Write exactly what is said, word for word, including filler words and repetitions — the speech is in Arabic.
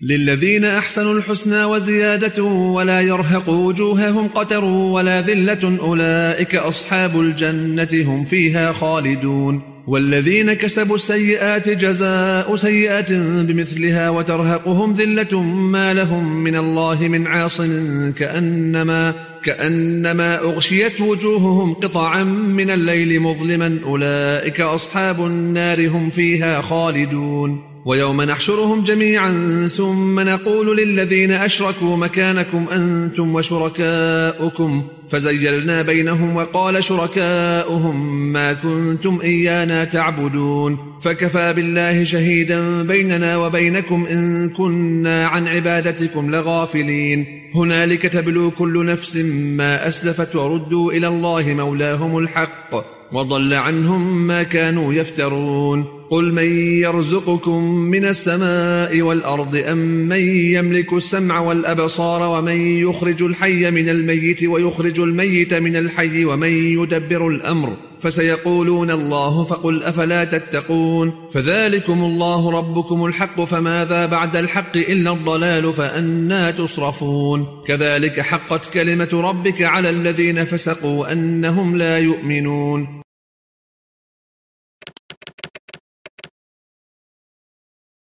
للذين أحسنوا الحسنى وزيادة ولا يرهق وجوههم قتر ولا ذلة أولئك أصحاب الجنة هم فيها خالدون. والذين كسبوا السيئات جزاء سيئة بمثلها وترهقهم ذلة ما لهم من الله من عاصم كأنما, كأنما أغشيت وجوههم قطعا من الليل مظلما أولئك أصحاب النار هم فيها خالدون. ويوم نحشرهم جميعا ثم نقول للذين أشركوا مكانكم أنتم وشركاؤكم فزيلنا بينهم وقال شركاؤهم ما كنتم إيانا تعبدون فكفى بالله شهيدا بيننا وبينكم إن كنا عن عبادتكم لغافلين. هنالك تبلو كل نفس ما أسلفت وردوا إلى الله مولاهم الحق وضل عنهم ما كانوا يفترون. قل من يرزقكم من السماء والأرض أم من يملك السمع والأبصار ومن يخرج الحي من الميت ويخرج الميت من الحي ومن يدبر الأمر فسيقولون الله فقل أفلا تتقون. فذلكم الله ربكم الحق فماذا بعد الحق إلا الضلال فأنى تصرفون. كذلك حقت كلمة ربك على الذين فسقوا أنهم لا يؤمنون.